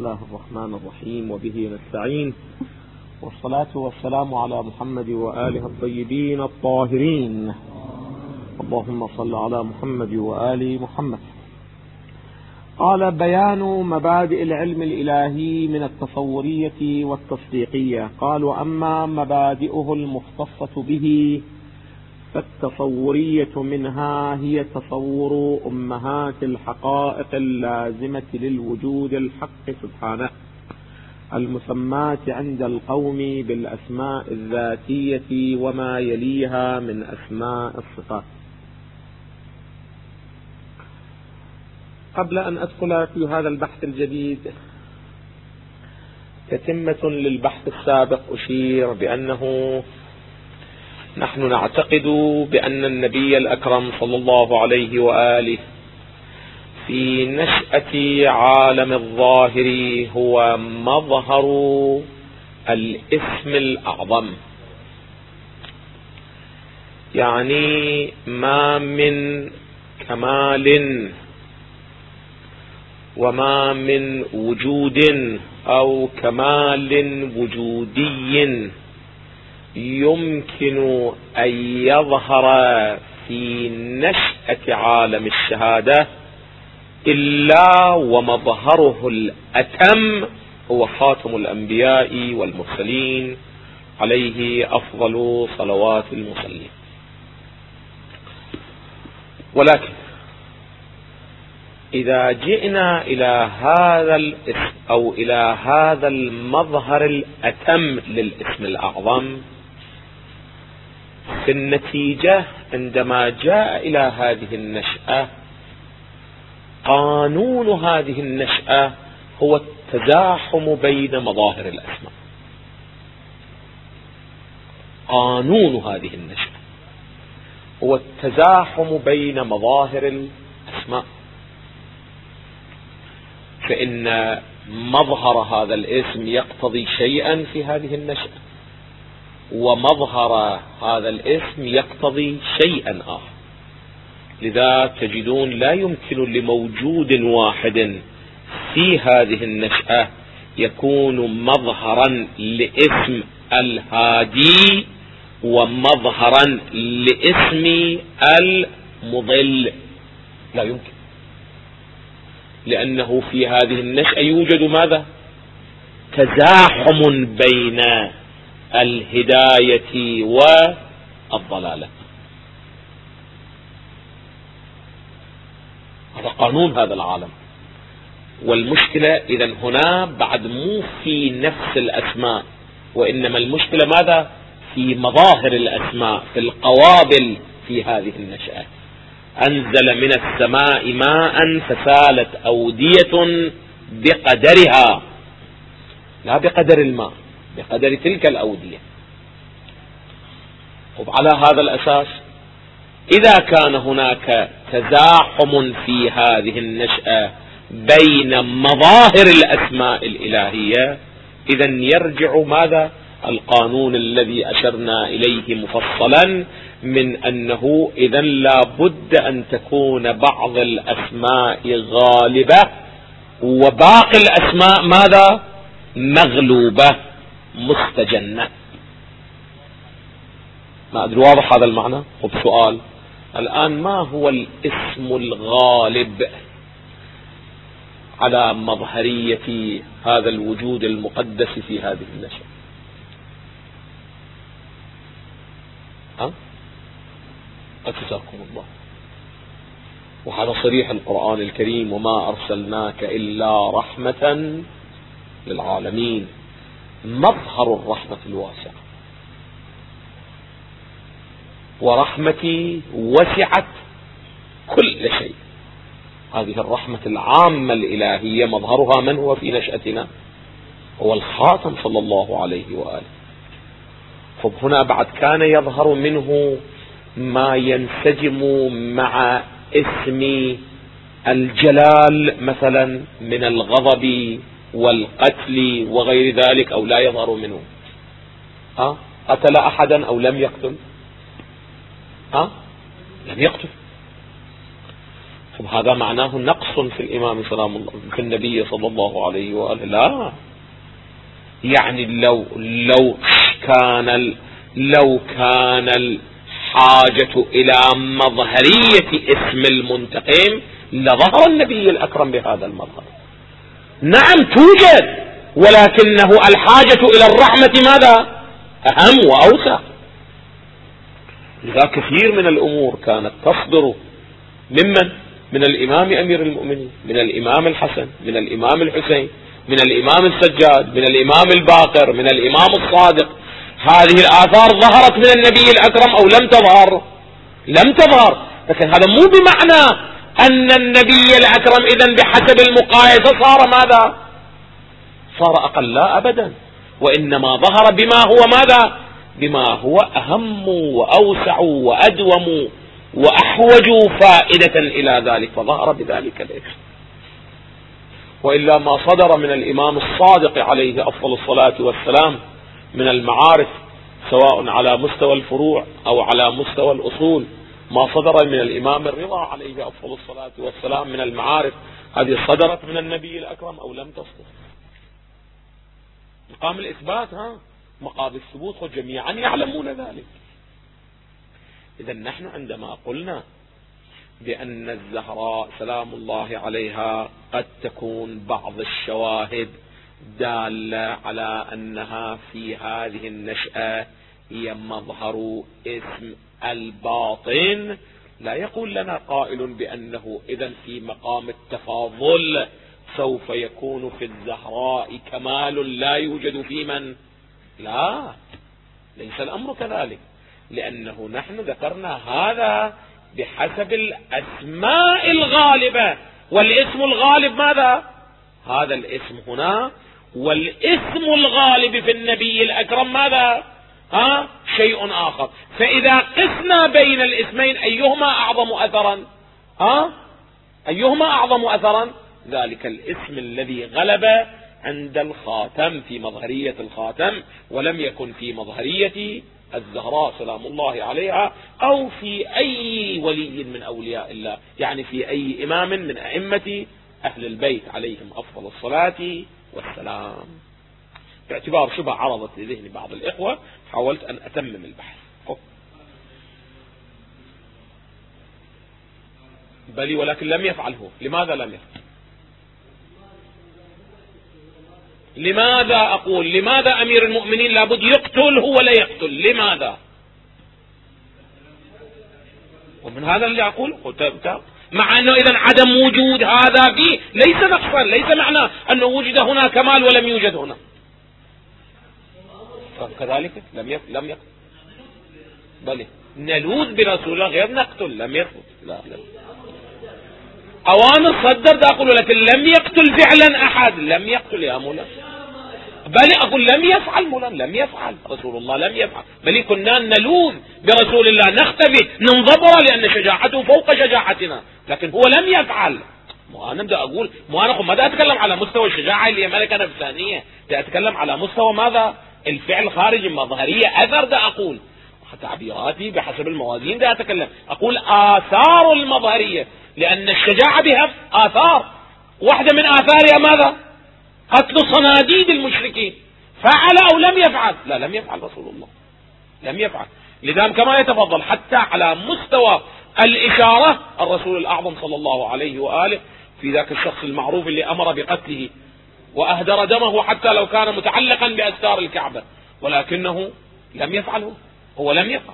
الله الرحمن الرحيم وبه نستعين، والصلاة والسلام على محمد وآله الطيبين الطاهرين. اللهم صل على محمد وآل محمد. قال: بيان مبادئ العلم الإلهي من التصورية والتصديقية. قال: وأما مبادئه المختصة به فالتصورية منها هي تصور أمهات الحقائق اللازمة للوجود الحق سبحانه، المسماة عند القوم بالأسماء الذاتية وما يليها من أسماء الصفات. قبل أن أدخل في هذا البحث الجديد، تتمة للبحث السابق، أشير بأنه نحن نعتقد بأن النبي الأكرم صلى الله عليه وآله في نشأة عالم الظاهر هو مظهر الاسم الأعظم، يعني ما من كمال وما من وجود أو كمال وجودي يمكن أن يظهر في نشأة عالم الشهادة إلا ومظهره الأتم هو خاتم الأنبياء والمرسلين عليه أفضل صلوات المصلين. ولكن إذا جئنا إلى هذا الاسم أو إلى هذا المظهر الأتم للاسم الأعظم، في النتيجة عندما جاء إلى هذه النشأة، قانون هذه النشأة هو التزاحم بين مظاهر الأسماء. قانون هذه النشأة هو التزاحم بين مظاهر الأسماء، فإن مظهر هذا الاسم يقتضي شيئا في هذه النشأة، ومظهر هذا الاسم يقتضي شيئا آخر. لذا تجدون لا يمكن لموجود واحد في هذه النشأة يكون مظهرا لاسم الهادي ومظهرا لاسم المضل، لا يمكن، لأنه في هذه النشأة يوجد ماذا؟ تزاحم بين الهداية والضلالة. هذا قانون هذا العالم. والمشكلة إذن هنا بعد مو في نفس الأسماء، وإنما المشكلة ماذا؟ في مظاهر الأسماء، في القوابل في هذه النشأة. أنزل من السماء ماء فسالت أودية بقدرها، لا بقدر الماء، بقدر تلك الأودية. وعلى هذا الأساس إذا كان هناك تزاحم في هذه النشأة بين مظاهر الأسماء الإلهية، إذن يرجع ماذا؟ القانون الذي أشرنا إليه مفصلا من أنه إذن لا بد أن تكون بعض الأسماء غالبة وباقي الأسماء ماذا؟ مغلوبة مستجنة. ما أدري واضح هذا المعنى؟ وبسؤال الآن: ما هو الاسم الغالب على مظهرية هذا الوجود المقدس في هذه النشأة؟ أجزاكم الله. وهذا صريح القرآن الكريم: وما أرسلناك إلا رحمة للعالمين. مظهر الرحمة الواسعة، ورحمتي وسعت كل شيء. هذه الرحمة العامة الإلهية مظهرها من هو في نشأتنا؟ هو الخاتم صلى الله عليه وآله. فهنا بعد كان يظهر منه ما ينسجم مع اسم الجلال مثلا من الغضب والقتل وغير ذلك، أو لا يظهر منه؟ قتل أحدا أو لم يقتل؟ لم يقتل. هذا معناه نقص في الإمام سلام الله في النبي صلى الله عليه وآله؟ لا، يعني لو كان الحاجة إلى مظهرية اسم المنتقم لظهر النبي الأكرم بهذا المظهر. نعم توجد، ولكنه الحاجة إلى الرحمة ماذا؟ أهم وأوسع. لذا كثير من الأمور كانت تصدر من الإمام أمير المؤمنين، من الإمام الحسن، من الإمام الحسين، من الإمام السجاد، من الإمام الباقر، من الإمام الصادق. هذه الآثار ظهرت من النبي الأكرم أو لم تظهر؟ لم تظهر. لكن هذا مو بمعنى أن النبي الأكرم إذن بحسب المقايسة صار ماذا؟ صار أقل، لا أبدا، وإنما ظهر بما هو ماذا؟ بما هو أهم وأوسع وأدوم وأحوج فائدة إلى ذلك، فظهر بذلك الاسم. وإلا ما صدر من الإمام الصادق عليه أفضل الصلاة والسلام من المعارف، سواء على مستوى الفروع أو على مستوى الأصول، ما صدر من الإمام الرضا عليه أفضل الصلاة والسلام من المعارف، هذه صدرت من النبي الأكرم أو لم تصدر؟ مقام الإثبات مقام الثبوت، وجميعا يعلمون ذلك. إذا نحن عندما قلنا بأن الزهراء سلام الله عليها قد تكون بعض الشواهد دالة على أنها في هذه النشأة هي مظهر اسم الباطن، لا يقول لنا قائل بأنه إذن في مقام التفاضل سوف يكون في الزهراء كمال لا يوجد في من؟ لا، ليس الأمر كذلك، لأنه نحن ذكرنا هذا بحسب الأسماء الغالبة، والاسم الغالب ماذا؟ هذا الاسم هنا، والاسم الغالب في النبي الأكرم ماذا؟ شيء آخر. فإذا قسنا بين الاسمين أيهما أعظم أثرا؟ أيهما أعظم أثرا؟ ذلك الاسم الذي غلب عند الخاتم في مظهرية الخاتم، ولم يكن في مظهرية الزهراء سلام الله عليها، أو في أي ولي من أولياء الله، يعني في أي إمام من أئمة أهل البيت عليهم أفضل الصلاة والسلام. باعتبار شبه عرضت لذهن بعض الإخوة حاولت أن أتمم البحث. بل ولكن لم يفعله. لماذا لم يفعل؟ لماذا أقول لماذا أمير المؤمنين لابد يقتل هو لا يقتل؟ لماذا؟ ومن هذا اللي أقول مع أنه إذن عدم وجود هذا فيه ليس نقصا، ليس معنى أنه وجد هنا كمال ولم يوجد هنا. كذلك لم يقتل. بل نلوذ برسول الله غير نقتل، لم يثبت. لا أوان الصدر دا أقول لكن لم يقتل فعلا أحد، لم يقتل يا مولا. بل أقول لم يفعل مولا، لم يفعل رسول الله، لم يفعل. بل كنا نلوذ برسول الله، نختفي ننظبر لأن شجاعته فوق شجاعتنا، لكن هو لم يفعل. أنا بدأ أقول ما دا أتكلم على مستوى الشجاعة اللي هي ملكة نفسانية، دا أتكلم على مستوى ماذا؟ الفعل خارج المظهرية، أثر دا أقول تعبيراتي بحسب الموازين دا أتكلم، أقول آثار المظهرية، لأن الشجاعة بها آثار، واحدة من آثارها ماذا؟ قتل صناديد المشركين. فعل أو لم يفعل؟ لا، لم يفعل رسول الله، لم يفعل. لذلك كما يتفضل حتى على مستوى الإشارة الرسول الأعظم صلى الله عليه وآله في ذاك الشخص المعروف اللي أمر بقتله وأهدر دمه حتى لو كان متعلقا بأستار الكعبة، ولكنه لم يفعله، هو لم يفعل.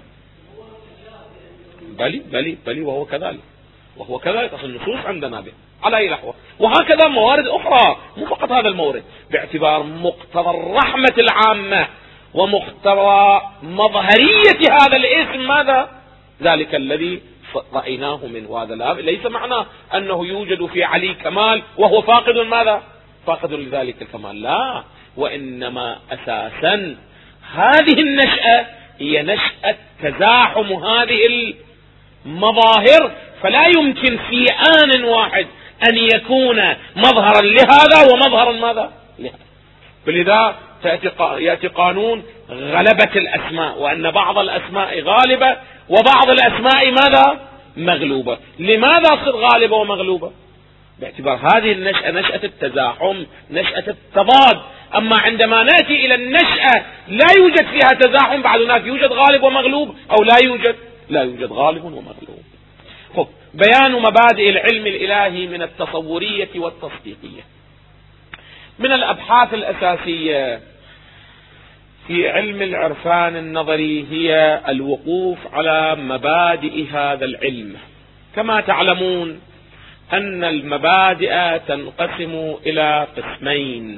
بلي وهو كذلك أصل النصوص عندنا به على أي لحظة. وهكذا موارد أخرى، مو فقط هذا المورد، باعتبار مقتضى الرحمة العامة ومقتضى مظهرية هذا الاسم ماذا؟ ذلك الذي رأيناه منه. هذا ليس معنى أنه يوجد في علي كمال وهو فاقد ماذا؟ فاقد لذلك الكمال، لا، وإنما أساسا هذه النشأة هي نشأة تزاحم هذه المظاهر، فلا يمكن في آن واحد أن يكون مظهرا لهذا ومظهرا ماذا؟ لهذا. فلذا يأتي قانون غلبة الأسماء، وأن بعض الأسماء غالبة وبعض الأسماء ماذا؟ مغلوبة. لماذا تصير غالبة ومغلوبة؟ باعتبار هذه النشأة نشأة التزاحم، نشأة التضاد. أما عندما نأتي إلى النشأة لا يوجد فيها تزاحم، بعد هناك يوجد غالب ومغلوب، أو لا يوجد غالب ومغلوب. بيان مبادئ العلم الإلهي من التصورية والتصديقية. من الأبحاث الأساسية في علم العرفان النظري هي الوقوف على مبادئ هذا العلم. كما تعلمون أن المبادئ تنقسم إلى قسمين: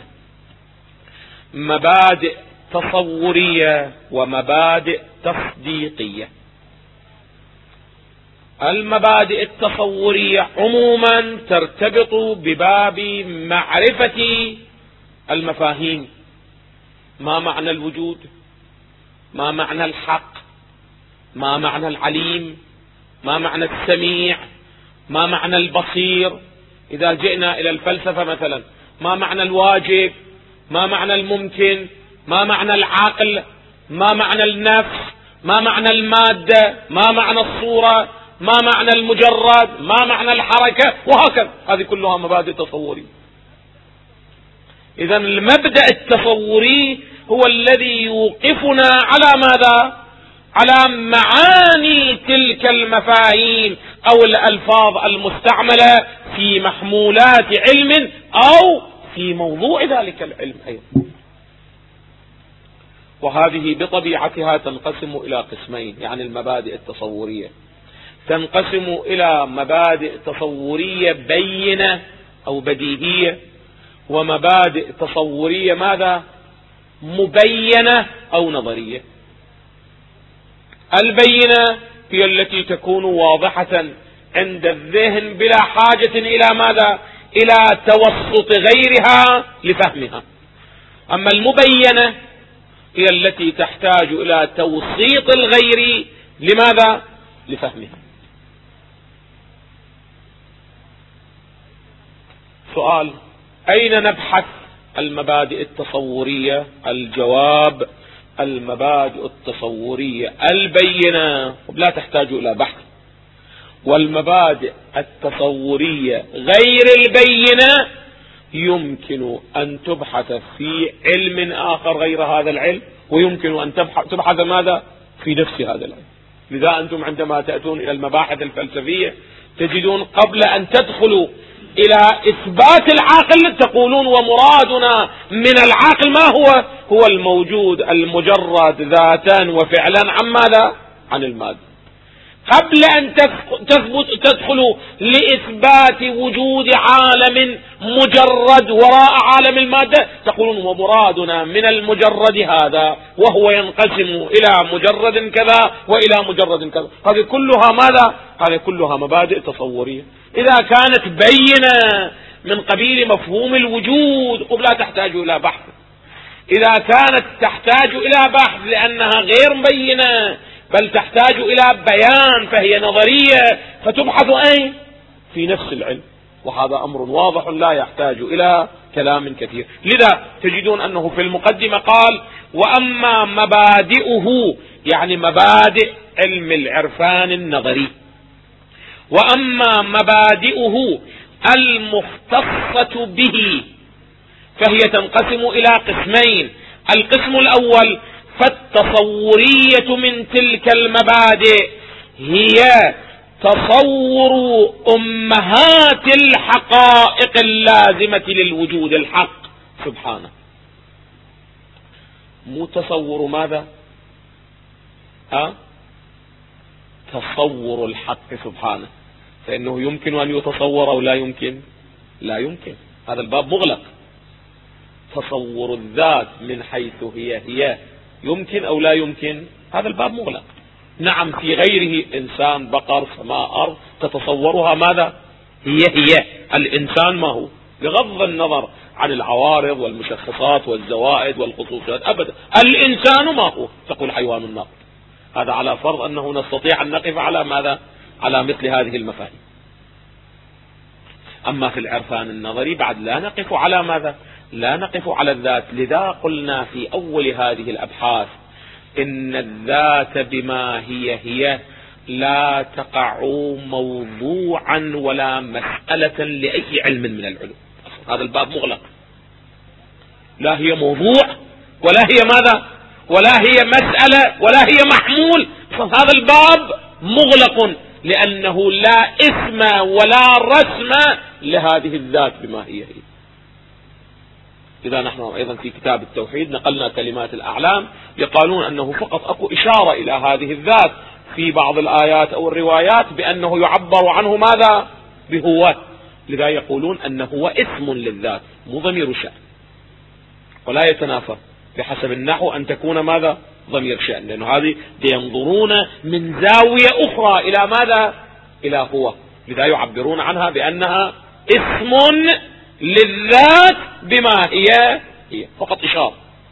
مبادئ تصورية ومبادئ تصديقية. المبادئ التصورية عموما ترتبط بباب معرفة المفاهيم. ما معنى الوجود؟ ما معنى الحق؟ ما معنى العليم؟ ما معنى السميع؟ ما معنى البصير؟ إذا جئنا إلى الفلسفة مثلا، ما معنى الواجب؟ ما معنى الممكن؟ ما معنى العقل؟ ما معنى النفس؟ ما معنى المادة؟ ما معنى الصورة؟ ما معنى المجرد؟ ما معنى الحركة؟ وهكذا. هذه كلها مبادئ تصورية. إذن المبدأ التصوري هو الذي يوقفنا على ماذا؟ على معاني تلك المفاهيم أو الألفاظ المستعملة في محمولات علم أو في موضوع ذلك العلم أيضا. وهذه بطبيعتها تنقسم إلى قسمين، يعني المبادئ التصورية تنقسم إلى مبادئ تصورية بينة أو بديهية، ومبادئ تصورية ماذا؟ مبينة أو نظرية. البينة هي التي تكون واضحة عند الذهن بلا حاجة إلى ماذا؟ إلى توسط غيرها لفهمها. أما المبينة هي التي تحتاج إلى توسيط الغير لماذا؟ لفهمها. سؤال: أين نبحث المبادئ التصورية؟ الجواب: المبادئ التصورية البينة لا تحتاج إلى بحث، والمبادئ التصورية غير البينة يمكن أن تبحث في علم آخر غير هذا العلم، ويمكن أن تبحث ماذا؟ في نفس هذا العلم. لذا أنتم عندما تأتون إلى المباحث الفلسفية تجدون قبل أن تدخلوا إلى إثبات العقل تقولون ومرادنا من العقل ما هو الموجود المجرد ذاتا وفعلا عن ماذا؟ عن المادة. قبل أن تدخلوا لإثبات وجود عالم مجرد وراء عالم المادة تقولون ومرادنا من المجرد هذا، وهو ينقسم إلى مجرد كذا وإلى مجرد كذا. هذه كلها ماذا؟ هذه كلها مبادئ تصورية. إذا كانت بينة من قبيل مفهوم الوجود لا تحتاج إلى بحث. إذا كانت تحتاج إلى بحث لأنها غير بينة بل تحتاج إلى بيان فهي نظرية، فتبحث أين؟ في نفس العلم. وهذا أمر واضح لا يحتاج إلى كلام كثير. لذا تجدون أنه في المقدمة قال: وأما مبادئه، يعني مبادئ علم العرفان النظري، وأما مبادئه المختصة به فهي تنقسم إلى قسمين. القسم الأول: فالتصورية من تلك المبادئ هي تصور أمهات الحقائق اللازمة للوجود الحق سبحانه. مو تصور ماذا؟ تصور الحق سبحانه، فإنه يمكن أن يتصور أو لا يمكن؟ لا يمكن، هذا الباب مغلق. تصور الذات من حيث هي يمكن أو لا يمكن؟ هذا الباب مغلق. نعم في غيره إنسان بقر سماء أرض تتصورها ماذا؟ هي الإنسان ما هو، بغض النظر عن العوارض والمشخصات والزوائد والخصوصيات أبدا. الإنسان ما هو؟ تقول حيوان الناقض. هذا على فرض أنه نستطيع أن نقف على ماذا؟ على مثل هذه المفاهيم. أما في العرفان النظري بعد لا نقف على ماذا؟ لا نقف على الذات. لذا قلنا في أول هذه الأبحاث إن الذات بما هي لا تقع موضوعا ولا مسألة لأي علم من العلوم. هذا الباب مغلق، لا هي موضوع ولا هي ماذا ولا هي مسألة ولا هي محمول. هذا الباب مغلق لأنه لا اسم ولا رسم لهذه الذات بما هي. إذا نحن أيضا في كتاب التوحيد نقلنا كلمات الأعلام يقالون أنه فقط أكو إشارة إلى هذه الذات في بعض الآيات أو الروايات بأنه يعبر عنه ماذا بهو، لذا يقولون أنه هو اسم للذات مو ضمير شأن، ولا يتنافى بحسب النحو أن تكون ماذا ضمير شأن، لأنه هذه ينظرون من زاوية أخرى إلى ماذا إلى هو، لذا يعبرون عنها بأنها اسم للذات بما هي فقط إشارة.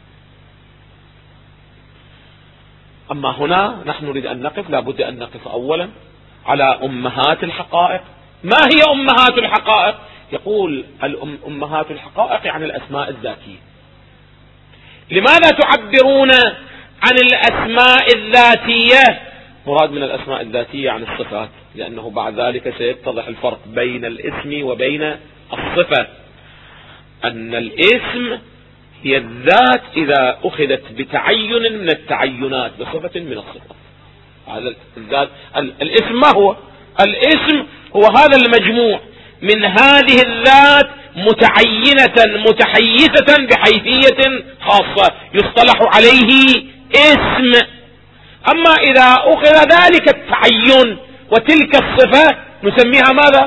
أما هنا نحن نريد أن نقف، لابد أن نقف أولا على أمهات الحقائق. ما هي أمهات الحقائق؟ يقول أمهات الحقائق يعني الأسماء الذاتية. لماذا تعبرون عن الأسماء الذاتية؟ مراد من الأسماء الذاتية عن الصفات، لأنه بعد ذلك سيتضح الفرق بين الاسم وبين الصفة. أن الاسم هي الذات إذا أخذت بتعين من التعينات بصفة من الصفات. هذا الذات الاسم ما هو؟ الاسم هو هذا المجموع من هذه الذات متعينة متحيزة بحيثية خاصة يصطلح عليه اسم. أما إذا أخذ ذلك التعين وتلك الصفة نسميها ماذا؟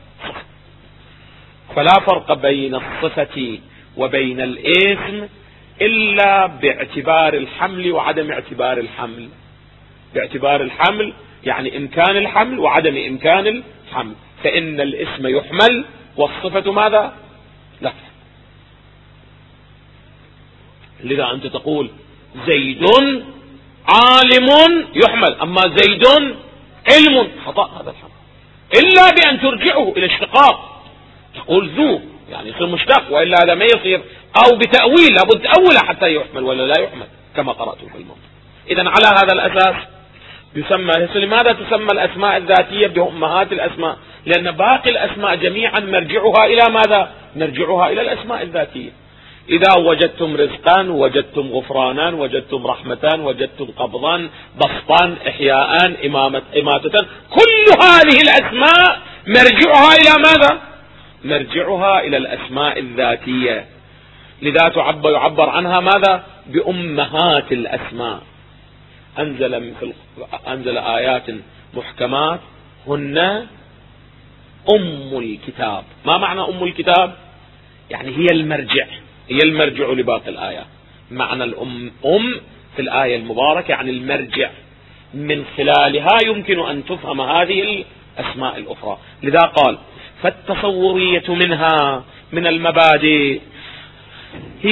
فلا فرق بين الصفة وبين الاسم إلا باعتبار الحمل وعدم اعتبار الحمل. باعتبار الحمل يعني إمكان الحمل وعدم إمكان الحمل، فإن الاسم يحمل والصفة ماذا؟ لا. لذا أنت تقول زيد عالم يحمل، أما زيد علم خطأ هذا الحمل إلا بأن ترجعه إلى اشتقاق، تقول ذو يعني يصير مشتق، وإلا هذا ما يصير، أو بتأويل لابد تأوله حتى يحمل ولا لا يحمل كما قرأته في الموضوع. إذن على هذا الأساس يسمى. لماذا تسمى الأسماء الذاتية بأمهات الأسماء؟ لأن باقي الأسماء جميعا مرجعها إلى ماذا؟ مرجعها إلى الأسماء الذاتية. إذا وجدتم رزقا، وجدتم غفرانا، وجدتم رحمة، وجدتم قبضا، بسطا، إحياء، إماتة، كل هذه الأسماء مرجعها إلى ماذا؟ مرجعها إلى الأسماء الذاتية. لذا يعبر عنها ماذا؟ بأمهات الأسماء. أنزل آيات محكمات هن أم الكتاب. ما معنى أم الكتاب؟ يعني هي المرجع، هي المرجع لباقي الآيات. معنى الأم في الآية المباركة يعني المرجع، من خلالها يمكن أن تفهم هذه الأسماء الأخرى. لذا قال فالتصورية منها من المبادئ هي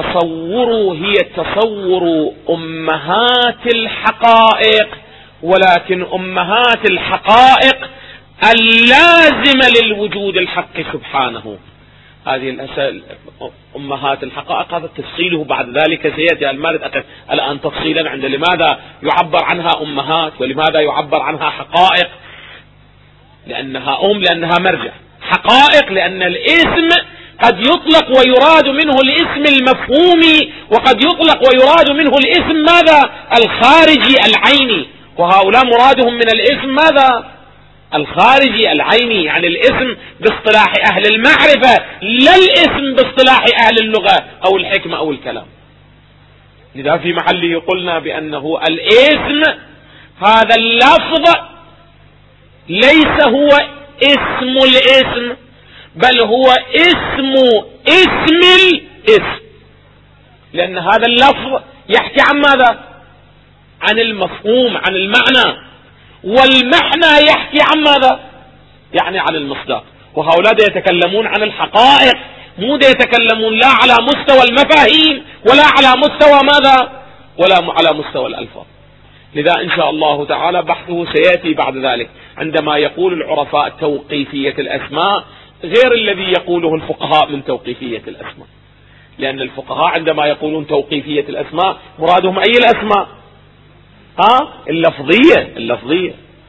تصور أمهات الحقائق، ولكن أمهات الحقائق اللازمة للوجود الحق سبحانه. هذه أمهات الحقائق هذا تفصيله بعد ذلك سيأتي المارد الآن تفصيلا عند لماذا يعبر عنها أمهات ولماذا يعبر عنها حقائق. لأنها لأنها مرجع، حقائق لأن الاسم قد يطلق ويراد منه الاسم المفهومي، وقد يطلق ويراد منه الاسم ماذا؟ الخارجي العيني، وهؤلاء مرادهم من الاسم ماذا؟ الخارجي العيني، يعني الاسم باصطلاح أهل المعرفة لا الاسم باصطلاح أهل اللغة أو الحكمة أو الكلام. لذا في محله قلنا بأنه الاسم هذا اللفظ ليس هو اسم الاسم، بل هو اسم الاسم، لأن هذا اللفظ يحكي عن ماذا؟ عن المفهوم، عن المعنى، والمعنى يحكي عن ماذا؟ يعني عن المصداق. وهؤلاء يتكلمون عن الحقائق، مو يتكلمون لا على مستوى المفاهيم ولا على مستوى ماذا؟ ولا على مستوى الألفاظ. لذا إن شاء الله تعالى بحثه سيأتي بعد ذلك عندما يقول العرفاء توقيفية الأسماء غير الذي يقوله الفقهاء من توقيفية الأسماء. لأن الفقهاء عندما يقولون توقيفية الأسماء مرادهم أي الأسماء؟ اللفظية.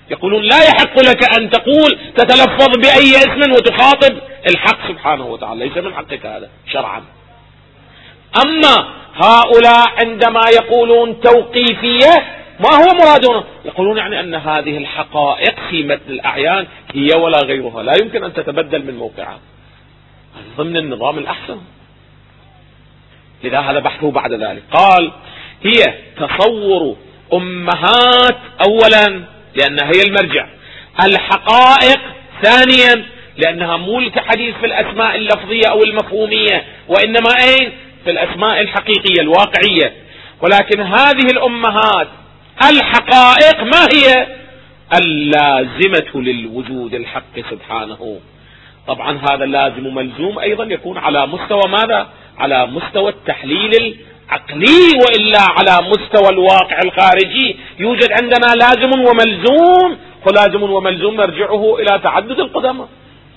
يقولون لا يحق لك أن تقول تتلفظ بأي اسم وتخاطب الحق سبحانه وتعالى، ليس من حقك هذا شرعا. أما هؤلاء عندما يقولون توقيفية ما هو مرادنا؟ يقولون يعني أن هذه الحقائق في متن الأعيان هي ولا غيرها، لا يمكن أن تتبدل من موقعها ضمن النظام الأحسن. لذا هذا بحثه بعد ذلك قال هي تصور أمهات أولا لأنها هي المرجع، الحقائق ثانيا لأنها مو كحديث في الأسماء اللفظية أو المفهومية، وإنما أين في الأسماء الحقيقية الواقعية. ولكن هذه الأمهات الحقائق ما هي؟ اللازمة للوجود الحق سبحانه. طبعا هذا لازم ملزوم أيضا يكون على مستوى ماذا؟ على مستوى التحليل العقلي، وإلا على مستوى الواقع الخارجي يوجد عندنا لازم وملزوم، ولازم وملزوم نرجعه إلى تعدد القدماء.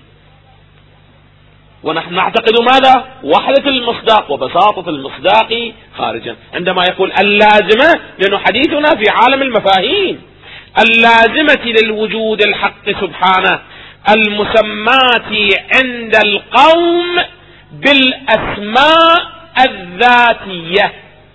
ونحن نعتقد ماذا؟ وحدة المصداق وبساطة المصداق خارجا. عندما يقول اللازمة، لأنه حديثنا في عالم المفاهيم، اللازمة للوجود الحق سبحانه المسمات عند القوم بالأسماء الذاتية.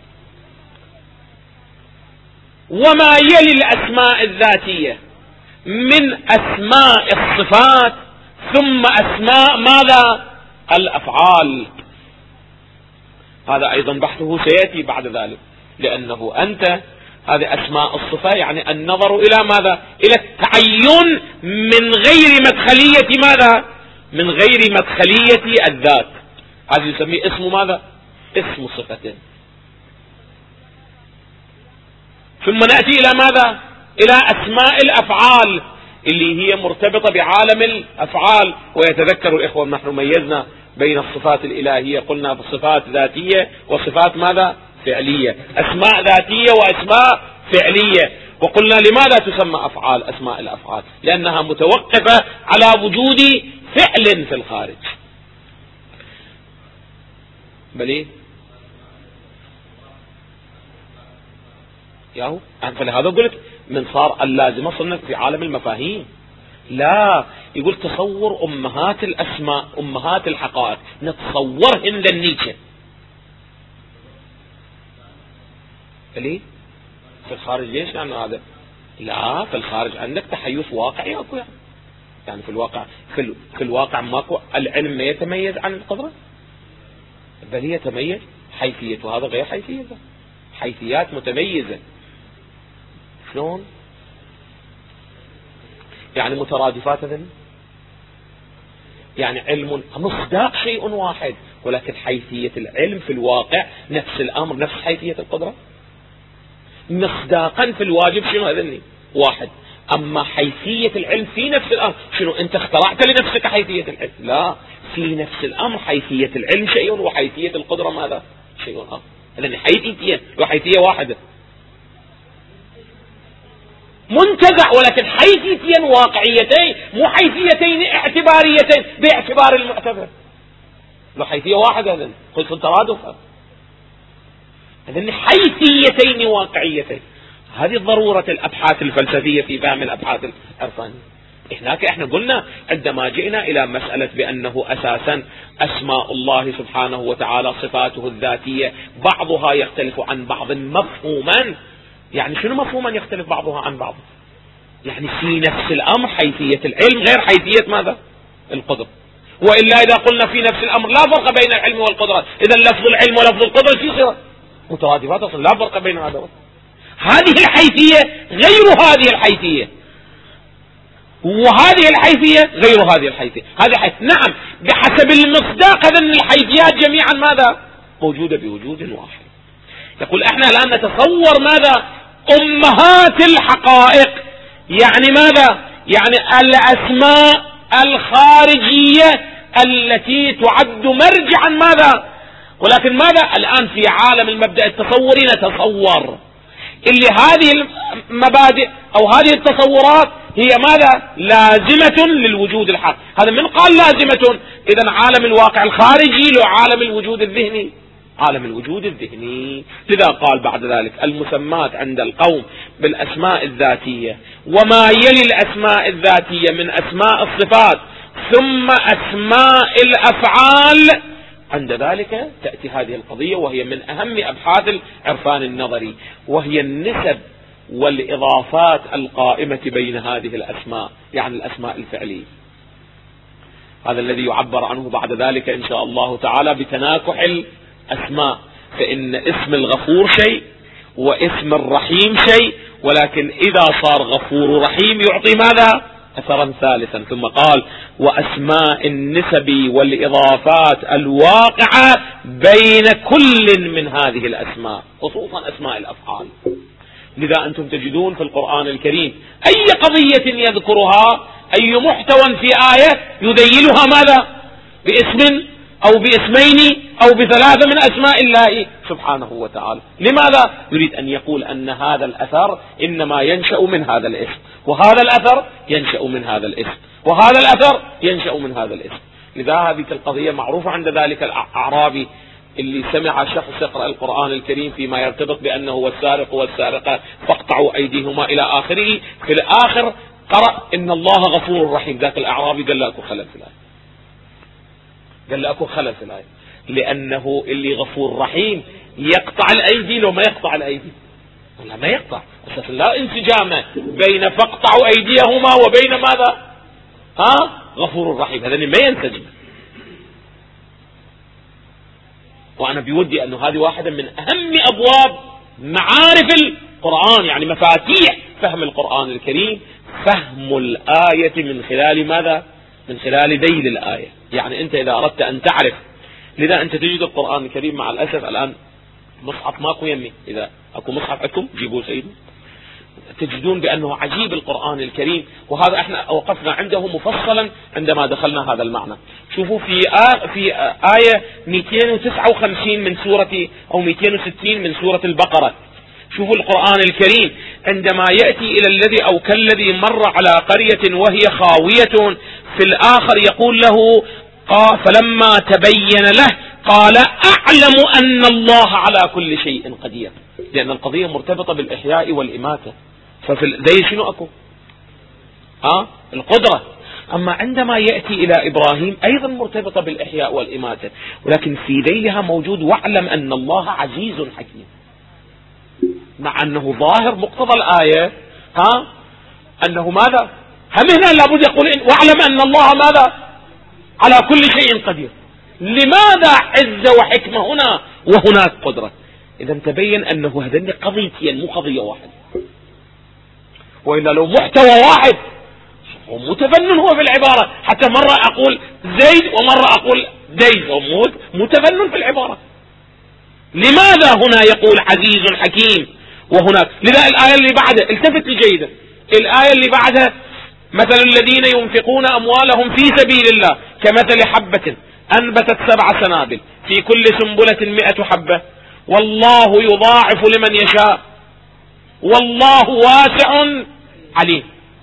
وما يلي الأسماء الذاتية من أسماء الصفات، ثم أسماء ماذا؟ الأفعال. هذا أيضا بحثه سيأتي بعد ذلك، لأنه أنت هذه أسماء الصفة يعني النظر إلى ماذا؟ إلى التعين من غير مدخلية ماذا؟ من غير مدخلية الذات. هذا يسميه اسم ماذا؟ اسم صفة. ثم نأتي إلى ماذا؟ إلى أسماء الأفعال اللي هي مرتبطة بعالم الأفعال. ويتذكر الإخوة نحن ميزنا بين الصفات الإلهية، قلنا بالصفات ذاتية وصفات ماذا؟ فعلية، أسماء ذاتية وأسماء فعلية. وقلنا لماذا تسمى أفعال أسماء الأفعال؟ لأنها متوقفة على وجود فعل في الخارج. بلي ياهو فلهذا قلت من صار اللازمة صرنا في عالم المفاهيم. لا، يقول تصور أمهات الأسماء أمهات الحقائق نتصورهن للنيتشه. ليه؟ في الخارج ليش يعني هذا؟ لا، في الخارج عندك تحيز واقعي اكو يعني في الواقع في الواقع ماكو العلم ما يتميز عن القدرة، بل يتميز حيثيته، هذا غير حيثيته، حيثيات متميزة. شلون؟ يعني مترادفات هذين، يعني علم مصداق شيء واحد، ولكن حيثية العلم في الواقع نفس الأمر، نفس حيثية القدرة. مصداقا في الواجب شنو هذني؟ واحد. أما حيثية العلم في نفس الأمر شنو؟ أنت اخترعت لنفسك حيثية العلم؟ لا، في نفس الأمر حيثية العلم شيء وحيثية القدرة ماذا؟ شيء آخر. لأن حيثيتين وحيثية واحدة منتزع، ولكن حيثيتين واقعيتين، مو حيثيتين اعتباريتين باعتبار المعتبر. لو حيثية واحدة هذن قلت الترادف، هذن حيثيتين واقعيتين. هذه ضرورة الأبحاث الفلسفية في فهم الأبحاث العرفانية. هناك احنا قلنا عندما جئنا إلى مسألة بأنه أساسا أسماء الله سبحانه وتعالى صفاته الذاتية بعضها يختلف عن بعض مفهوما. يعني شنو مفهوما يختلف بعضها عن بعض؟ يعني في نفس الأمر حيثية العلم غير حيثية ماذا؟ القدرة. وإلا إذا قلنا في نفس الأمر لا فرق بين العلم والقدرة، إذا لفظ العلم ولفظ القدرة في صورة مترادفات أصلا، لا فرق بين هذا. هذه الحيثية غير هذه الحيثية، وهذه الحيثية غير هذه الحيثية. هذه نعم بحسب المصداق هذه الحيثيات جميعا ماذا؟ موجودة بوجود واحد. يقول احنا الآن نتصور ماذا؟ أمهات الحقائق، يعني ماذا؟ يعني الأسماء الخارجية التي تعد مرجعا ماذا؟ ولكن ماذا؟ الآن في عالم المبدأ التصوري نتصور اللي هذه المبادئ أو هذه التصورات هي ماذا؟ لازمة للوجود الحق. هذا من قال لازمة؟ إذن عالم الواقع الخارجي له عالم الوجود الذهني. عالم الوجود الذهني. لذا قال بعد ذلك المسمات عند القوم بالأسماء الذاتية وما يلي الأسماء الذاتية من أسماء الصفات ثم أسماء الأفعال، عند ذلك تأتي هذه القضية وهي من أهم أبحاث العرفان النظري، وهي النسب والإضافات القائمة بين هذه الأسماء، يعني الأسماء الفعلية. هذا الذي يعبر عنه بعد ذلك إن شاء الله تعالى بتناكح الأسماء، فإن اسم الغفور شيء واسم الرحيم شيء، ولكن إذا صار غفور رحيم يعطي ماذا؟ أثرا ثالثا. ثم قال وأسماء النسب والإضافات الواقعة بين كل من هذه الأسماء، خصوصا أسماء الأفعال. لذا أنتم تجدون في القرآن الكريم أي قضية يذكرها، أي محتوى في آية يذيلها ماذا؟ باسم أو باسمين أو بثلاثة من أسماء الله سبحانه وتعالى. لماذا؟ يريد أن يقول أن هذا الأثر إنما ينشأ من هذا الاسم، وهذا الأثر ينشأ من هذا الاسم، وهذا الأثر ينشأ من هذا الاسم. لذا هذه القضية معروفة عند ذلك الأعرابي اللي سمع شخص يقرأ القرآن الكريم فيما يرتبط بأنه والسارق والسارقة فاقطعوا أيديهما إلى آخره، في الآخر قرأ إن الله غفور رحيم. ذاك الأعرابي قال له أكو خلل في الآية، قال له أكو خلل في الآية، لأنه اللي غفور رحيم يقطع الأيدي لو ما يقطع الأيدي؟ ولا ما يقطع، أساسا لا انسجام بين فاقطعوا أيديهما وبين ماذا؟ غفور رحيم، هذا ما ينسجم. وأنا بودي أنه هذه واحدة من أهم أبواب معارف القرآن، يعني مفاتيح فهم القرآن الكريم، فهم الآية من خلال ماذا؟ من خلال ذيل الآية. يعني أنت إذا أردت أن تعرف، لذا أنت تجد القرآن الكريم مع الأسف الآن مصحف ماكو يمي، إذا أكو مصحف عندكم جيبوه سيدي، تجدون بأنه عجيب القرآن الكريم. وهذا احنا وقفنا عنده مفصلا عندما دخلنا هذا المعنى. شوفوا في آية 259 من سورة أو 260 من سورة البقرة، شوفوا القرآن الكريم عندما يأتي إلى الذي أو كالذي مر على قرية وهي خاوية، في الآخر يقول له فلما تبين له قال أعلم أن الله على كل شيء قدير، لأن القضية مرتبطة بالإحياء والإماتة. ففي ذي شنو أكو؟ القدرة. أما عندما يأتي إلى إبراهيم أيضا مرتبطة بالإحياء والإماتة، ولكن في ذيلها موجود واعلم أن الله عزيز حكيم، مع أنه ظاهر مقتضى الآية أنه ماذا؟ هم هنا لابد يقول واعلم أن الله ماذا؟ على كل شيء قدير. لماذا عزة وحكمة هنا وهناك قدرة؟ إذا تبين أنه هذين قضيتين مو قضية واحدة، وإلا لو محتوى واحد متفنن هو في العبارة، حتى مرة أقول زيد ومرة أقول ديز، متفنن في العبارة. لماذا هنا يقول عزيز حكيم وهناك؟ لذا الآية اللي بعدها التفت جيدا، الآية اللي بعدها مثل الذين ينفقون أموالهم في سبيل الله كمثل حبة أنبتت 7 سنابل في كل سنبلة 100 حبة والله يضاعف لمن يشاء والله واسع عليم.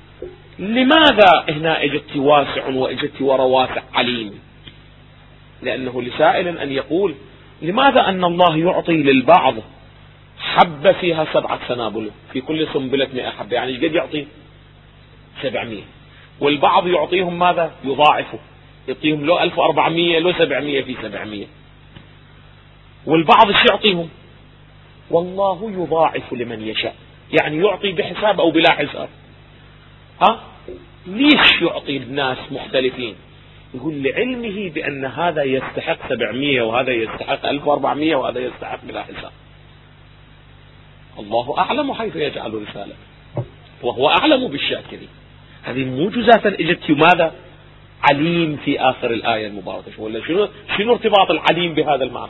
لماذا هنا اجت واسع واجت ورا واسع عليم؟ لأنه لسائل أن يقول لماذا أن الله يعطي للبعض حبة فيها 7 سنابل في كل سنبلة 100 حبة، يعني قد يعطي 700، والبعض يعطيهم ماذا؟ يضاعفه، يعطيهم لو 1400 لو 700 في 700، والبعض ايش يعطيهم؟ والله يضاعف لمن يشاء، يعني يعطي بحساب أو بلا حساب. ليش يعطي الناس مختلفين؟ يقول لعلمه بأن هذا يستحق 700 وهذا يستحق 1400 وهذا يستحق بلا حساب. الله أعلم حيث يجعل رسالة وهو أعلم بالشاكرين. هذه موجزات اجت ماذا؟ عليم في آخر الآية المباركة. ولا شنو ارتباط العليم بهذا المعنى؟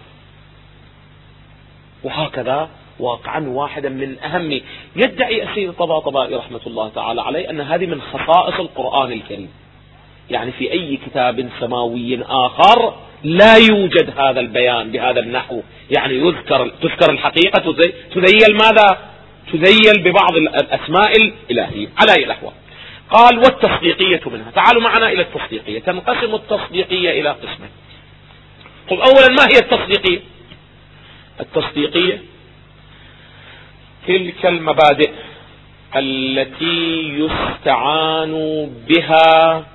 وهكذا واقعا واحدا من أهم، يدعي السيد الطباطبائي رحمة الله تعالى عليه أن هذه من خصائص القرآن الكريم، يعني في أي كتاب سماوي آخر لا يوجد هذا البيان بهذا النحو، يعني تذكر الحقيقة تذيل ماذا؟ تذيل ببعض الأسماء الإلهية على أي الأحوال. قال والتصديقية منها. تعالوا معنا إلى التصديقية. تنقسم التصديقية إلى قسمين. طب أولا ما هي التصديقية؟ التصديقية تلك المبادئ التي يستعان بها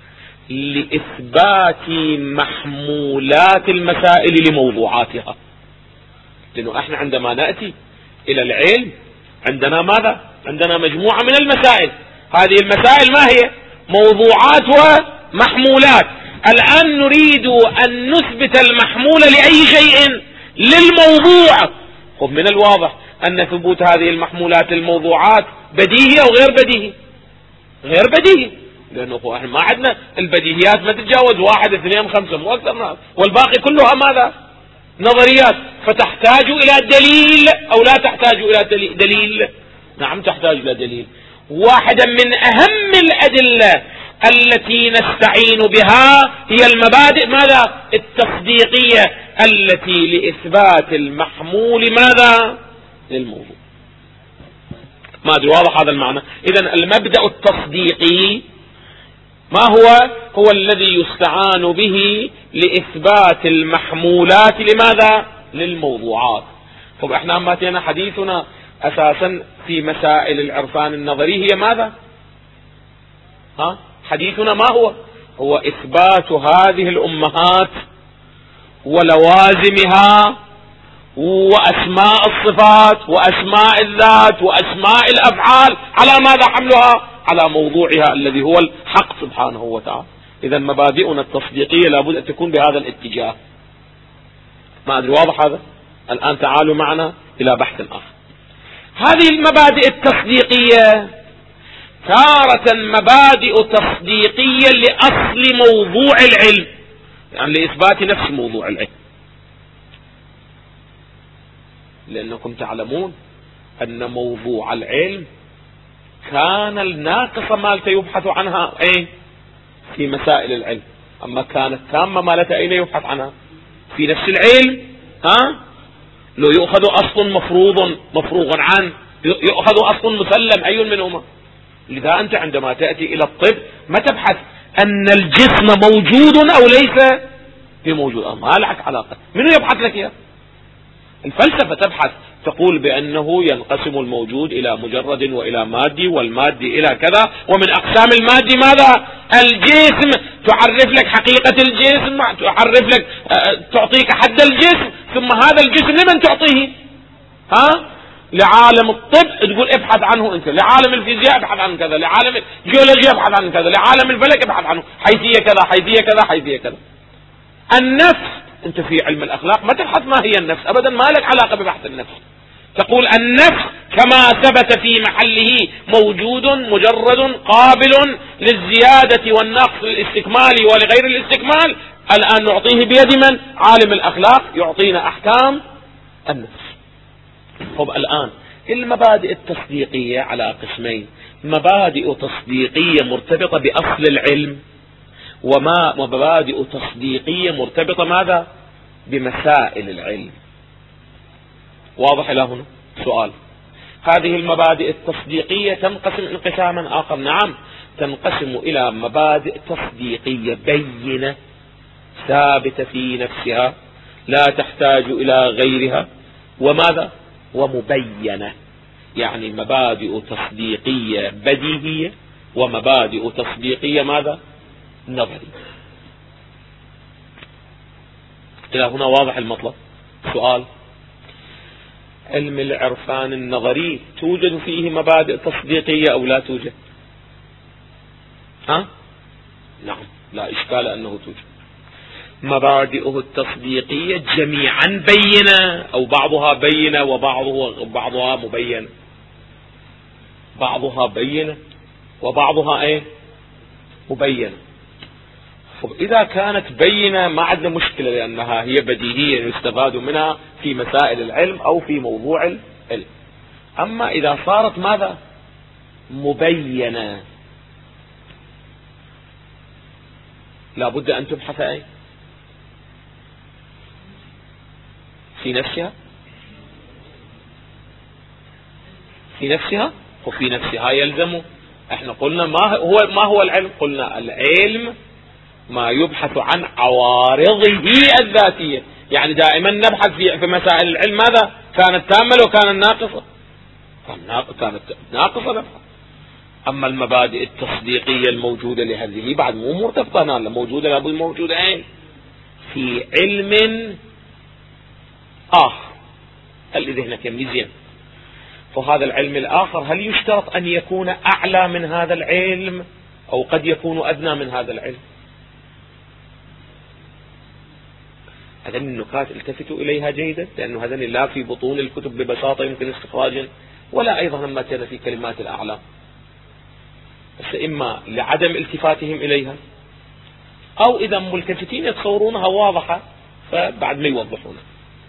لإثبات محمولات المسائل لموضوعاتها. لأنه احنا عندما نأتي إلى العلم عندنا ماذا؟ عندنا مجموعة من المسائل. هذه المسائل ما هي؟ موضوعات ومحمولات. الآن نريد أن نثبت المحمول لأي شيء؟ للموضوع. خب من الواضح أن ثبوت هذه المحمولات للموضوعات بديهي أو غير بديهي؟ غير بديهي، لأنه احنا ما عندنا البديهيات ما تتجاوز 1 2 5 مو أكثر من هذا، والباقي كلها ماذا؟ نظريات. فتحتاج إلى دليل أو لا تحتاج إلى دليل؟ نعم تحتاج إلى دليل. واحدا من أهم الأدلة التي نستعين بها هي المبادئ ماذا؟ التصديقية التي لإثبات المحمول ماذا؟ للموضوع. ما أدري واضح هذا المعنى؟ إذن المبدأ التصديقي ما هو؟ هو الذي يستعان به لإثبات المحمولات لماذا؟ للموضوعات. طب احنا ماتينا حديثنا أساسا في مسائل العرفان النظري هي ماذا؟ حديثنا ما هو؟ هو إثبات هذه الأمهات ولوازمها وأسماء الصفات وأسماء الذات وأسماء الأفعال على ماذا حملها؟ على موضوعها الذي هو الحق سبحانه وتعالى. إذا مبادئنا التصديقية لابد أن تكون بهذا الاتجاه. ما أدري واضح هذا؟ الآن تعالوا معنا إلى بحث آخر. هذه المبادئ التصديقية تارة مبادئ تصديقية لأصل موضوع العلم، يعني لإثبات نفس موضوع العلم. لأنكم تعلمون أن موضوع العلم كان الناقصة مالته يبحث عنها في مسائل العلم، أما كانت تامة مالته أين يبحث عنها؟ في نفس العلم. لو يؤخذ أصل مفروغ عنه، يؤخذ أصل مسلم، أي منهما؟ لذا أنت عندما تأتي إلى الطب ما تبحث أن الجسم موجود أو ليس بموجود، ما لك علاقة. منو يبحث لك إياه؟ الفلسفة تبحث، تقول بأنه ينقسم الموجود إلى مجرد وإلى مادي، والمادي إلى كذا، ومن أقسام المادي ماذا؟ الجسم. تعرف لك حقيقة الجسم، تعرف لك تعطيك حد الجسم، ثم هذا الجسم لمن تعطيه؟ لعالم الطب تقول ابحث عنه انت، لعالم الفيزياء ابحث عن كذا، لعالم الجيولوجيا ابحث عن كذا، لعالم الفلك ابحث عنه، حيثية كذا حيثية كذا حيثية كذا. النفس انت في علم الاخلاق ما تبحث ما هي النفس ابدا، ما لك علاقة ببحث النفس. تقول النفس كما ثبت في محله موجود مجرد قابل للزيادة والنقص للاستكمال ولغير الاستكمال. الآن نعطيه بيد من؟ عالم الأخلاق يعطينا أحكام النفس. طب الآن المبادئ التصديقية على قسمين: مبادئ تصديقية مرتبطة بأصل العلم، ومبادئ تصديقية مرتبطة ماذا؟ بمسائل العلم. واضح إلى هنا؟ سؤال: هذه المبادئ التصديقية تنقسم انقساما آخر. نعم، تنقسم إلى مبادئ تصديقية بينة ثابتة في نفسها لا تحتاج إلى غيرها، وماذا؟ ومبينة، يعني مبادئ تصديقية بديهية ومبادئ تصديقية ماذا؟ نظري. إلى هنا واضح المطلب؟ سؤال: علم العرفان النظري توجد فيه مبادئ تصديقية أو لا توجد؟ نعم، لا إشكال أنه توجد. مبادئه التصديقية جميعا بينة أو بعضها بينة وبعضها مبين؟ بعضها بينة وبعضها مبينة. إذا كانت بينة ما عندنا مشكلة، لأنها هي بديهية يستفاد منها في مسائل العلم أو في موضوع العلم. أما إذا صارت ماذا؟ مبينة، لابد أن تبحث في نفسها، وفي نفسها يلزم. احنا قلنا ما هو العلم؟ قلنا العلم ما يبحث عن عوارضه الذاتية. يعني دائما نبحث في مسائل العلم ماذا كانت تامة وكانت ناقصة، كانت ناقصة نبحث. أما المبادئ التصديقية الموجودة لهذه بعد مو مرتبطة هنا، موجودة لابد موجودة أين؟ في علم آخر. هل ذهنك يميزين؟ فهذا العلم الآخر هل يشترط أن يكون أعلى من هذا العلم أو قد يكون أدنى من هذا العلم؟ هذه النكات التفتوا إليها جيدا، لأن هذا لا في بطون الكتب ببساطة يمكن استخراجه، ولا أيضا لما كان في كلمات الأعلام، بس إما لعدم التفاتهم إليها أو إذا ملتفتين يتصورونها واضحة فبعد ما يوضحونها.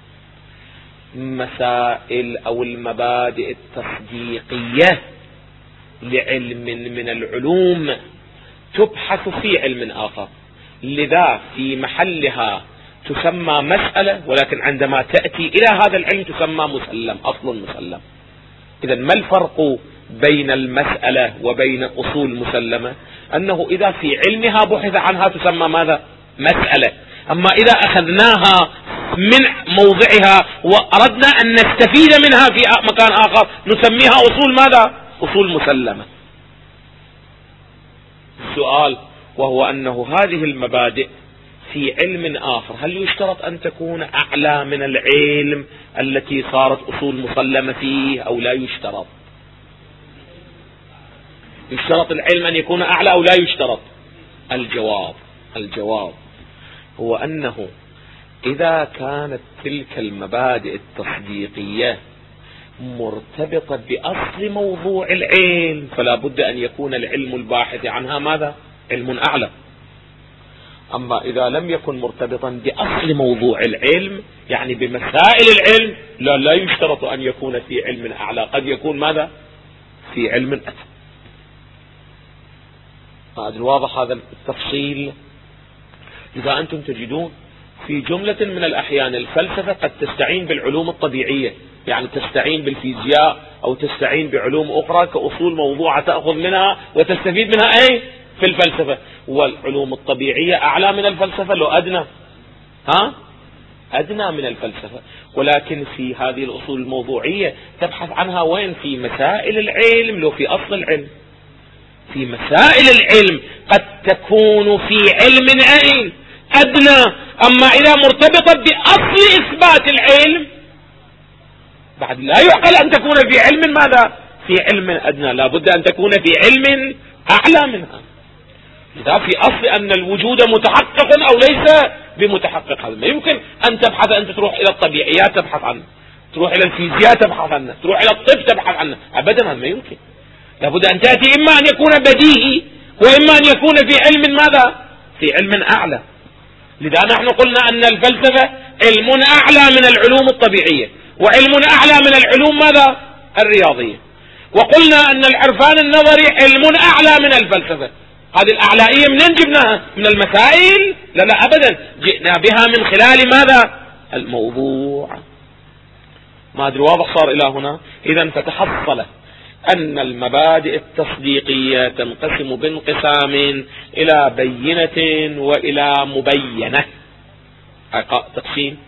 مسائل أو المبادئ التصديقية لعلم من العلوم تبحث في علم آخر، لذا في محلها تسمى مسألة، ولكن عندما تأتي إلى هذا العلم تسمى مسلم، أصل مسلم. إذا ما الفرق بين المسألة وبين أصول مسلمة؟ أنه إذا في علمها بحث عنها تسمى ماذا؟ مسألة. أما إذا أخذناها من موضعها وأردنا أن نستفيد منها في مكان آخر نسميها أصول ماذا؟ أصول مسلمة. السؤال وهو أنه هذه المبادئ في علم آخر هل يشترط أن تكون أعلى من العلم التي صارت أصول مسلمة فيه أو لا يشترط؟ يشترط العلم أن يكون أعلى أو لا يشترط؟ الجواب هو أنه إذا كانت تلك المبادئ التصديقية مرتبطة بأصل موضوع العلم فلا بد أن يكون العلم الباحث عنها ماذا؟ علم أعلى. أما إذا لم يكن مرتبطا بأصل موضوع العلم يعني بمسائل العلم لا يشترط أن يكون في علم أعلى، قد يكون ماذا؟ في علم أدنى. هذا واضح هذا التفصيل. إذا أنتم تجدون في جملة من الأحيان الفلسفة قد تستعين بالعلوم الطبيعية، يعني تستعين بالفيزياء أو تستعين بعلوم أخرى كأصول موضوعة تأخذ منها وتستفيد منها أي في الفلسفة. والعلوم الطبيعية أعلى من الفلسفة لو أدنى؟ أدنى من الفلسفة. ولكن في هذه الأصول الموضوعية تبحث عنها وين؟ في مسائل العلم لو في أصل العلم. في مسائل العلم قد تكون في علم أين؟ أدنى. أما إذا مرتبطة بأصل إثبات العلم بعد لا يعقل أن تكون في علم ماذا؟ في علم أدنى، لا بد أن تكون في علم أعلى منها. إذا في أصل أن الوجود متحقق أو ليس بمتحقق، هذا ما يمكن أن تبحث، أنت تروح إلى الطبيعيات تبحث عنه، تروح إلى الفيزياء تبحث عنه، تروح إلى الطب تبحث عنه، أبدا هذا ما يمكن. لابد أن تأتي إما أن يكون بديهي وإما أن يكون في علم ماذا؟ في علم أعلى. لذا نحن قلنا أن الفلسفة علم أعلى من العلوم الطبيعية، وعلم أعلى من العلوم ماذا؟ الرياضية. وقلنا أن العرفان النظري علم أعلى من الفلسفة. هذه الأعلائية منين جبناها؟ من المسائل؟ لا أبدا، جئنا بها من خلال ماذا؟ الموضوع. ما أدري واضح صار إلى هنا؟ إذن فتحصل أن المبادئ التصديقية تنقسم بانقسام إلى بينة وإلى مبينة. تقسيم.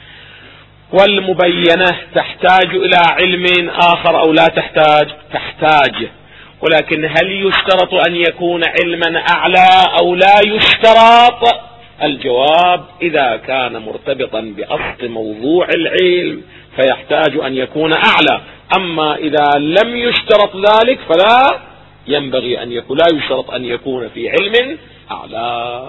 والمبينة تحتاج إلى علم آخر أو لا تحتاج؟ تحتاج. ولكن هل يشترط أن يكون علما أعلى أو لا يشترط؟ الجواب إذا كان مرتبطا بأصل موضوع العلم فيحتاج أن يكون أعلى. أما إذا لم يشترط ذلك فلا ينبغي أن يكون، لا يشترط أن يكون في علم أعلى.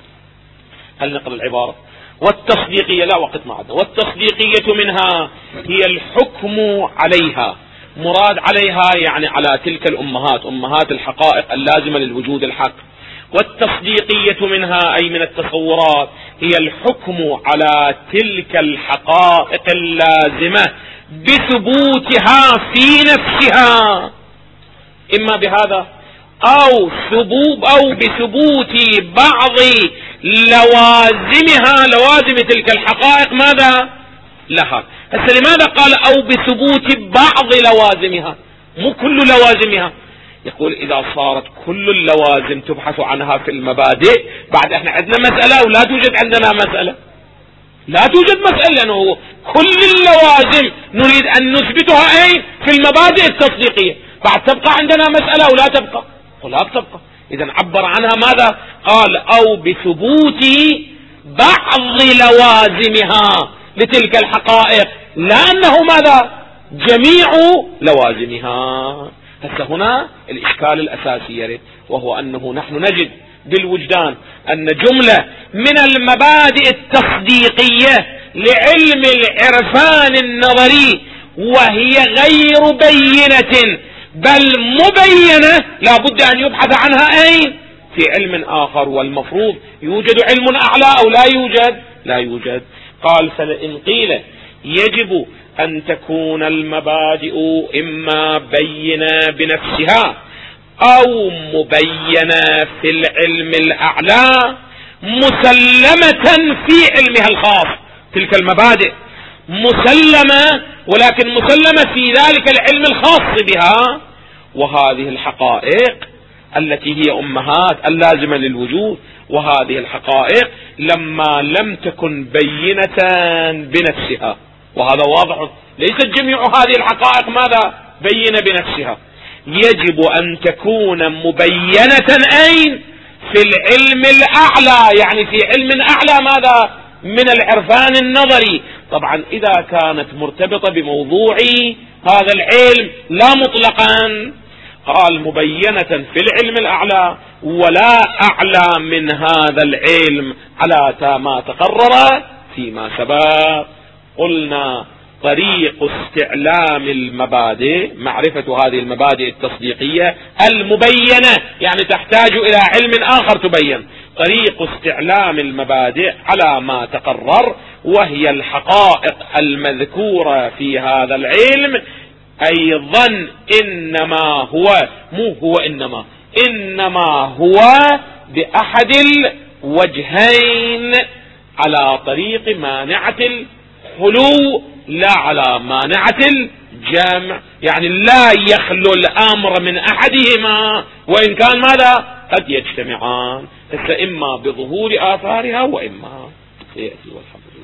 هل نقرأ العبارة؟ والتصديقية، لا وقت معنا. والتصديقية منها هي الحكم عليها، مراد عليها يعني على تلك الأمهات، أمهات الحقائق اللازمة للوجود الحق. والتصديقية منها أي من التصورات هي الحكم على تلك الحقائق اللازمة بثبوتها في نفسها، إما بهذا أو بثبوت بعض لوازمها، لوازم تلك الحقائق ماذا؟ لها. هسه لماذا قال أو بثبوت بعض لوازمها مو كل لوازمها؟ يقول إذا صارت كل اللوازم تبحث عنها في المبادئ بعد احنا عندنا مسألة ولا توجد عندنا مسألة. لا توجد مسألة، لأنه كل اللوازم نريد أن نثبتها أين؟ في المبادئ التصديقية. بعد تبقى عندنا مسألة أو لا تبقى؟ ولا تبقى. إذن عبر عنها ماذا؟ قال أو بثبوت بعض لوازمها لتلك الحقائق، لا أنه ماذا؟ جميع لوازمها. هسه هنا الإشكال الأساسي يرد، وهو أنه نحن نجد بالوجدان أن جملة من المبادئ التصديقية لعلم العرفان النظري وهي غير بينة بل مبينة لا بد أن يبحث عنها أين؟ في علم آخر. والمفروض يوجد علم أعلى أو لا يوجد؟ لا يوجد. قال فإن قيل يجب أن تكون المبادئ إما بينة بنفسها أو مبينة في العلم الأعلى مسلمة في علمها الخاص. تلك المبادئ مسلمة، ولكن مسلمة في ذلك العلم الخاص بها. وهذه الحقائق التي هي أمهات اللازمة للوجود، وهذه الحقائق لما لم تكن بينة بنفسها، وهذا واضح، ليست جميع هذه الحقائق ماذا؟ بينة بنفسها. يجب أن تكون مبينة أين؟ في العلم الأعلى، يعني في علم أعلى ماذا؟ من العرفان النظري. طبعا إذا كانت مرتبطة بموضوع هذا العلم لا مطلقا، قال مبينة في العلم الأعلى ولا أعلى من هذا العلم على ما تقرر فيما سبق. قلنا طريق استعلام المبادئ معرفة هذه المبادئ التصديقية المبينة، يعني تحتاج إلى علم آخر تبين. طريق استعلام المبادئ على ما تقرر وهي الحقائق المذكورة في هذا العلم، أيضا إنما هو إنما هو بأحد الوجهين على طريق مانعة الخلو لا على مانعة الجمع، يعني لا يخلو الأمر من أحدهما وإن كان ماذا؟ قد يجتمعان، إما بظهور آثارها وإما يأتي والحمد.